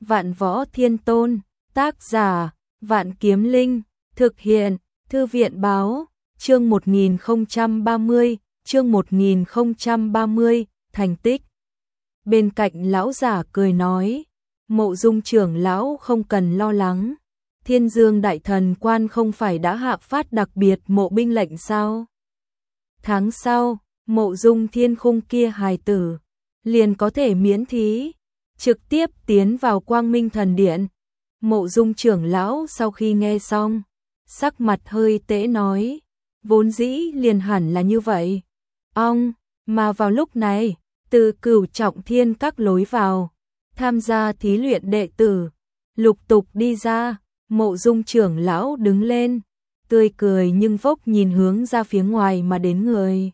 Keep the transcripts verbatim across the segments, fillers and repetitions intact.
Vạn Võ Thiên Tôn, tác giả, Vạn Kiếm Linh, thực hiện, Thư viện báo, chương một nghìn không trăm ba mươi, chương một nghìn không trăm ba mươi, thành tích. Bên cạnh lão giả cười nói, Mộ Dung trưởng lão không cần lo lắng, Thiên Dương đại thần quan không phải đã hạ phát đặc biệt mộ binh lệnh sao? Tháng sau, Mộ Dung Thiên Khung kia hài tử, liền có thể miễn thí, trực tiếp tiến vào Quang Minh Thần Điện. Mộ Dung trưởng lão sau khi nghe xong, sắc mặt hơi tễ nói, vốn dĩ liền hẳn là như vậy. Ông, mà vào lúc này, từ Cửu Trọng Thiên các lối vào, tham gia thí luyện đệ tử, lục tục đi ra, Mộ Dung trưởng lão đứng lên, tươi cười nhưng vốc nhìn hướng ra phía ngoài mà đến người.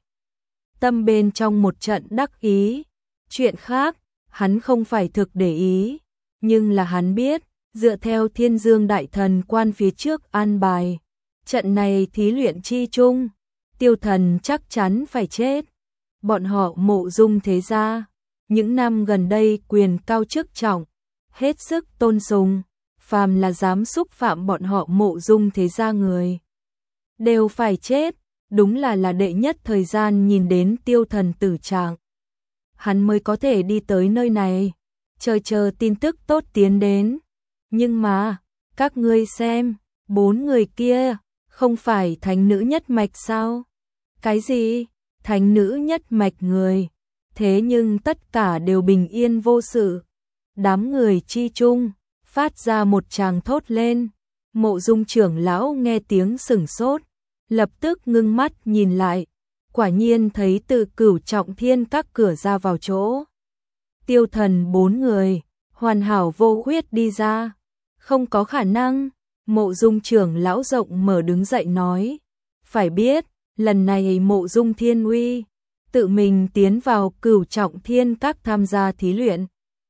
Tâm bên trong một trận đắc ý, chuyện khác, hắn không phải thực để ý, nhưng là hắn biết, dựa theo Thiên Dương đại thần quan phía trước an bài, trận này thí luyện chi chung, Tiêu Thần chắc chắn phải chết. Bọn họ Mộ Dung thế gia, những năm gần đây quyền cao chức trọng, hết sức tôn sùng, phàm là dám xúc phạm bọn họ Mộ Dung thế gia người, đều phải chết, đúng là là đệ nhất thời gian nhìn đến Tiêu Thần tử trạng. Hắn mới có thể đi tới nơi này, chờ chờ tin tức tốt tiến đến. Nhưng mà, các ngươi xem, bốn người kia, không phải thánh nữ nhất mạch sao? Cái gì? Thánh nữ nhất mạch người, thế nhưng tất cả đều bình yên vô sự. Đám người chi chung, phát ra một tràng thốt lên. Mộ Dung trưởng lão nghe tiếng sửng sốt, lập tức ngưng mắt nhìn lại, quả nhiên thấy từ Cửu Trọng Thiên các cửa ra vào chỗ. Tiêu Thần bốn người, hoàn hảo vô khuyết đi ra. Không có khả năng, Mộ Dung trưởng lão rộng mở đứng dậy nói, phải biết, lần này Mộ Dung Thiên Uy tự mình tiến vào Cửu Trọng Thiên các tham gia thí luyện,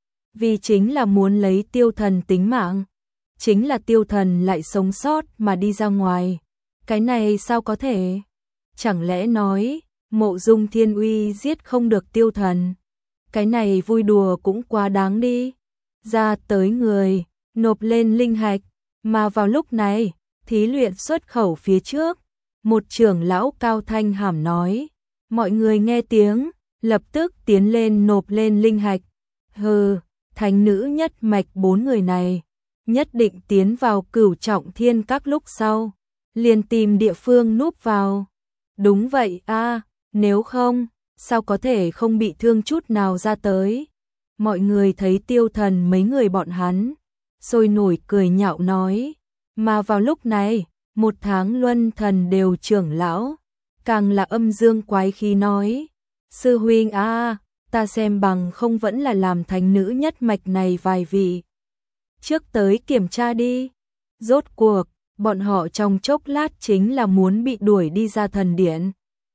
vì chính là muốn lấy Tiêu Thần tính mạng, chính là Tiêu Thần lại sống sót mà đi ra ngoài, cái này sao có thể? Chẳng lẽ nói, Mộ Dung Thiên Uy giết không được Tiêu Thần? Cái này vui đùa cũng quá đáng đi. Ra tới người, nộp lên linh hạch, mà vào lúc này, thí luyện xuất khẩu phía trước, một trưởng lão cao thanh hàm nói, mọi người nghe tiếng, lập tức tiến lên nộp lên linh hạch. Hừ, thánh nữ nhất mạch bốn người này, nhất định tiến vào Cửu Trọng Thiên các lúc sau, liền tìm địa phương núp vào. Đúng vậy a, nếu không, sao có thể không bị thương chút nào ra tới. Mọi người thấy Tiêu Thần mấy người bọn hắn, sôi nổi cười nhạo nói, mà vào lúc này, một tháng luân thần đều trưởng lão, càng là âm dương quái khí nói, sư huynh a, ta xem bằng không vẫn là làm thánh nữ nhất mạch này vài vị. Trước tới kiểm tra đi, rốt cuộc, bọn họ trong chốc lát chính là muốn bị đuổi đi ra thần điện.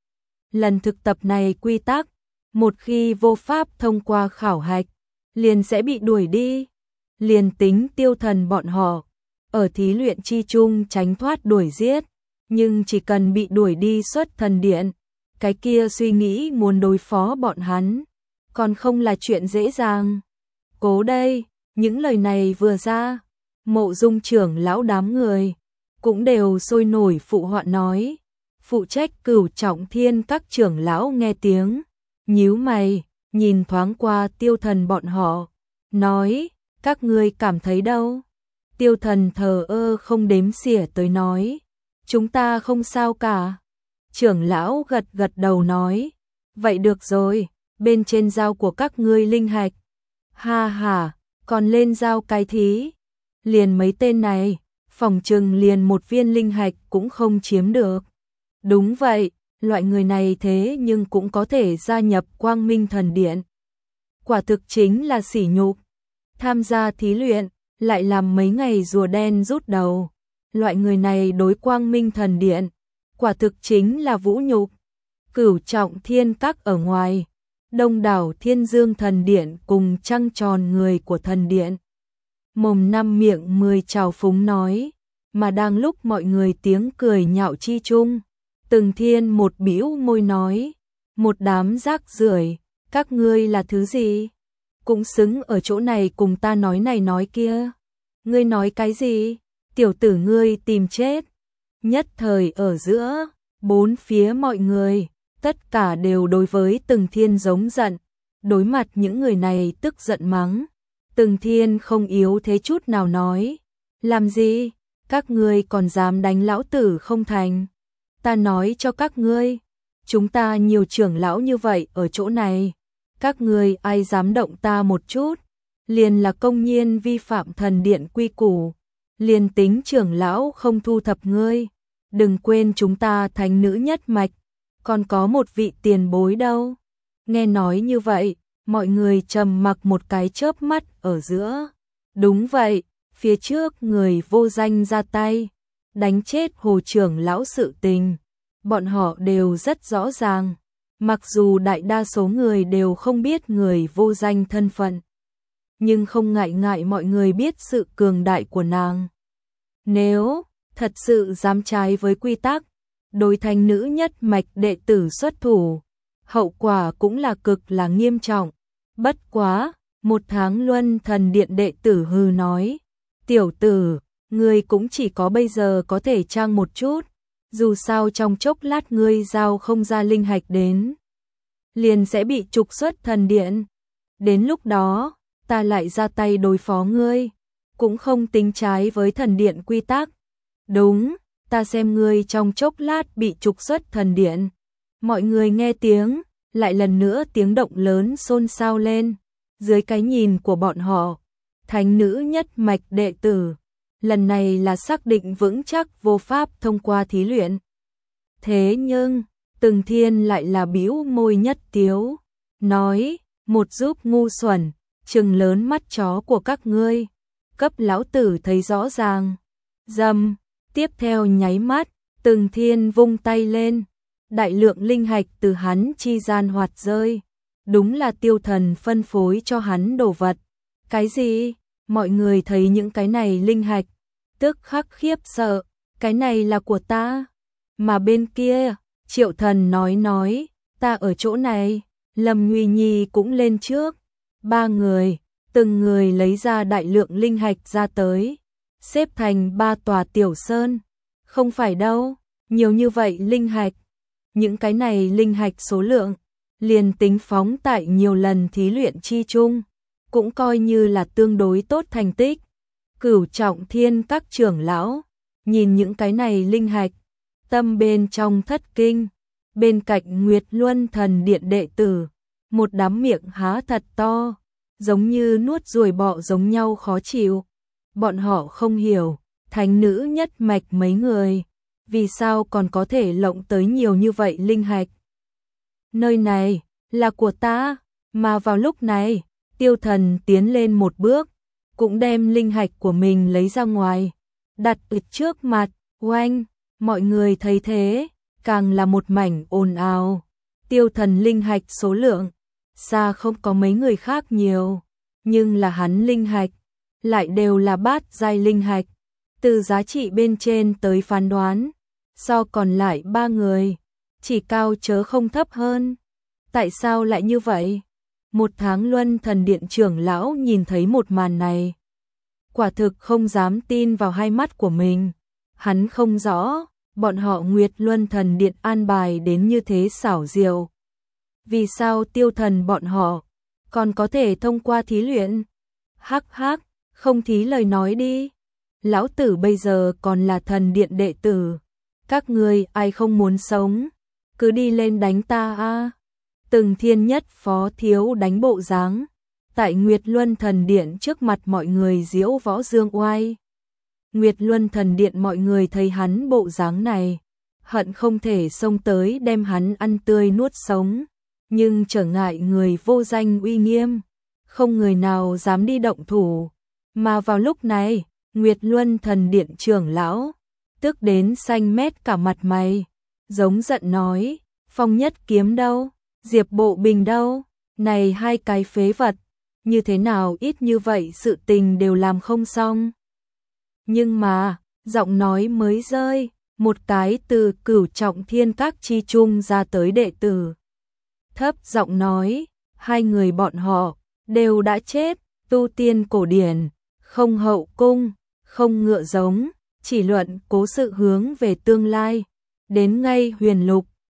Lần thực tập này quy tắc, một khi vô pháp thông qua khảo hạch, liền sẽ bị đuổi đi. Liền tính Tiêu Thần bọn họ, ở thí luyện chi chung tránh thoát đuổi giết, nhưng chỉ cần bị đuổi đi xuất thần điện, cái kia suy nghĩ muốn đối phó bọn hắn, còn không là chuyện dễ dàng. Cố đây, những lời này vừa ra, Mộ Dung trưởng lão đám người, cũng đều sôi nổi phụ họa nói. Phụ trách Cửu Trọng Thiên các trưởng lão nghe tiếng, nhíu mày, nhìn thoáng qua Tiêu Thần bọn họ, nói, các ngươi cảm thấy đâu? Tiêu Thần thờ ơ không đếm xỉa tới nói, chúng ta không sao cả. Trưởng lão gật gật đầu nói, vậy được rồi, bên trên giao của các ngươi linh hạch. Ha ha, còn lên giao cái thí, liền mấy tên này, phòng trừng liền một viên linh hạch cũng không chiếm được. Đúng vậy, loại người này thế nhưng cũng có thể gia nhập Quang Minh Thần Điện. Quả thực chính là sỉ nhục. Tham gia thí luyện, lại làm mấy ngày rùa đen rút đầu. Loại người này đối Quang Minh Thần Điện, quả thực chính là vũ nhục. Cửu Trọng Thiên các ở ngoài, đông đảo Thiên Dương Thần Điện cùng trăng tròn người của Thần Điện. Mồm năm miệng mười trào phúng nói, mà đang lúc mọi người tiếng cười nhạo chi chung. Từng Thiên một bĩu môi nói, một đám rác rưởi, các ngươi là thứ gì? cũng xứng ở chỗ này cùng ta nói này nói kia. Ngươi nói cái gì? Tiểu tử ngươi tìm chết. Nhất thời ở giữa, bốn phía mọi người, tất cả đều đối với Từng Thiên giống giận. Đối mặt những người này tức giận mắng. Từng Thiên không yếu thế chút nào nói. Làm gì? Các ngươi còn dám đánh lão tử không thành? Ta nói cho các ngươi, chúng ta nhiều trưởng lão như vậy ở chỗ này. Các ngươi ai dám động ta một chút, liền là công nhiên vi phạm thần điện quy củ. Liền tính trưởng lão không thu thập ngươi, đừng quên chúng ta thánh nữ nhất mạch, còn có một vị tiền bối đâu. Nghe nói như vậy, mọi người trầm mặc một cái chớp mắt ở giữa. Đúng vậy, phía trước người vô danh ra tay, đánh chết Hồ trưởng lão sự tình, bọn họ đều rất rõ ràng. Mặc dù đại đa số người đều không biết người vô danh thân phận, nhưng không ngại ngại mọi người biết sự cường đại của nàng. Nếu thật sự dám trái với quy tắc, đối thánh nữ nhất mạch đệ tử xuất thủ, hậu quả cũng là cực là nghiêm trọng. Bất quá, một tháng luân thần điện đệ tử hừ nói, tiểu tử, ngươi cũng chỉ có bây giờ có thể trang một chút, dù sao trong chốc lát ngươi giao không ra linh hạch đến, liền sẽ bị trục xuất thần điện. Đến lúc đó, ta lại ra tay đối phó ngươi, cũng không tính trái với thần điện quy tắc. Đúng, ta xem ngươi trong chốc lát bị trục xuất thần điện. Mọi người nghe tiếng, lại lần nữa tiếng động lớn xôn xao lên. Dưới cái nhìn của bọn họ, thánh nữ nhất mạch đệ tử, lần này là xác định vững chắc vô pháp thông qua thí luyện. Thế nhưng, Từng Thiên lại là bĩu môi nhất tiếu, nói, một giúp ngu xuẩn, trừng lớn mắt chó của các ngươi, cấp lão tử thấy rõ ràng. Dầm, tiếp theo nháy mắt, Từng Thiên vung tay lên, đại lượng linh hạch từ hắn chi gian hoạt rơi. Đúng là Tiêu Thần phân phối cho hắn đồ vật. Cái gì? Mọi người thấy những cái này linh hạch, tức khắc khiếp sợ, cái này là của ta. Mà bên kia, Triệu Thần nói nói, ta ở chỗ này. Lâm Nguy Nhi cũng lên trước. Ba người, từng người lấy ra đại lượng linh hạch ra tới, xếp thành ba tòa tiểu sơn. Không phải đâu, nhiều như vậy linh hạch. Những cái này linh hạch số lượng, liền tính phóng tại nhiều lần thí luyện chi chung, cũng coi như là tương đối tốt thành tích. Cửu Trọng Thiên các trưởng lão, nhìn những cái này linh hạch, tâm bên trong thất kinh. Bên cạnh Nguyệt Luân thần điện đệ tử, một đám miệng há thật to, giống như nuốt ruồi bọ giống nhau khó chịu. Bọn họ không hiểu, thánh nữ nhất mạch mấy người, vì sao còn có thể lộng tới nhiều như vậy linh hạch. Nơi này, là của ta, mà vào lúc này, Tiêu Thần tiến lên một bước, cũng đem linh hạch của mình lấy ra ngoài, đặt ở trước mặt, oanh, mọi người thấy thế, càng là một mảnh ồn ào. Tiêu Thần linh hạch số lượng, xa không có mấy người khác nhiều, nhưng là hắn linh hạch, lại đều là bát giai linh hạch, từ giá trị bên trên tới phán đoán, so còn lại ba người, chỉ cao chớ không thấp hơn. Tại sao lại như vậy? Một tháng luân thần điện trưởng lão nhìn thấy một màn này, quả thực không dám tin vào hai mắt của mình. Hắn không rõ, bọn họ Nguyệt Luân thần điện an bài đến như thế xảo diệu. Vì sao Tiêu Thần bọn họ còn có thể thông qua thí luyện? Hắc hắc, không thí lời nói đi. Lão tử bây giờ còn là thần điện đệ tử. Các ngươi ai không muốn sống, cứ đi lên đánh ta a. Từng Thiên nhất phó thiếu đánh bộ dáng, tại Nguyệt Luân thần điện trước mặt mọi người diễu võ dương oai. Nguyệt Luân thần điện mọi người thấy hắn bộ dáng này, hận không thể xông tới đem hắn ăn tươi nuốt sống, nhưng trở ngại người vô danh uy nghiêm, không người nào dám đi động thủ. Mà vào lúc này, Nguyệt Luân thần điện trưởng lão, tức đến xanh mét cả mặt mày, giống giận nói, Phong Nhất Kiếm đâu? Diệp Bộ Bình đâu? Này hai cái phế vật, như thế nào ít như vậy sự tình đều làm không xong. Nhưng mà, giọng nói mới rơi, một cái từ Cửu Trọng Thiên các chi chung ra tới đệ tử. Thấp giọng nói, hai người bọn họ, đều đã chết, tu tiên cổ điển, không hậu cung, không ngựa giống, chỉ luận cố sự hướng về tương lai. Đến ngay huyền lục,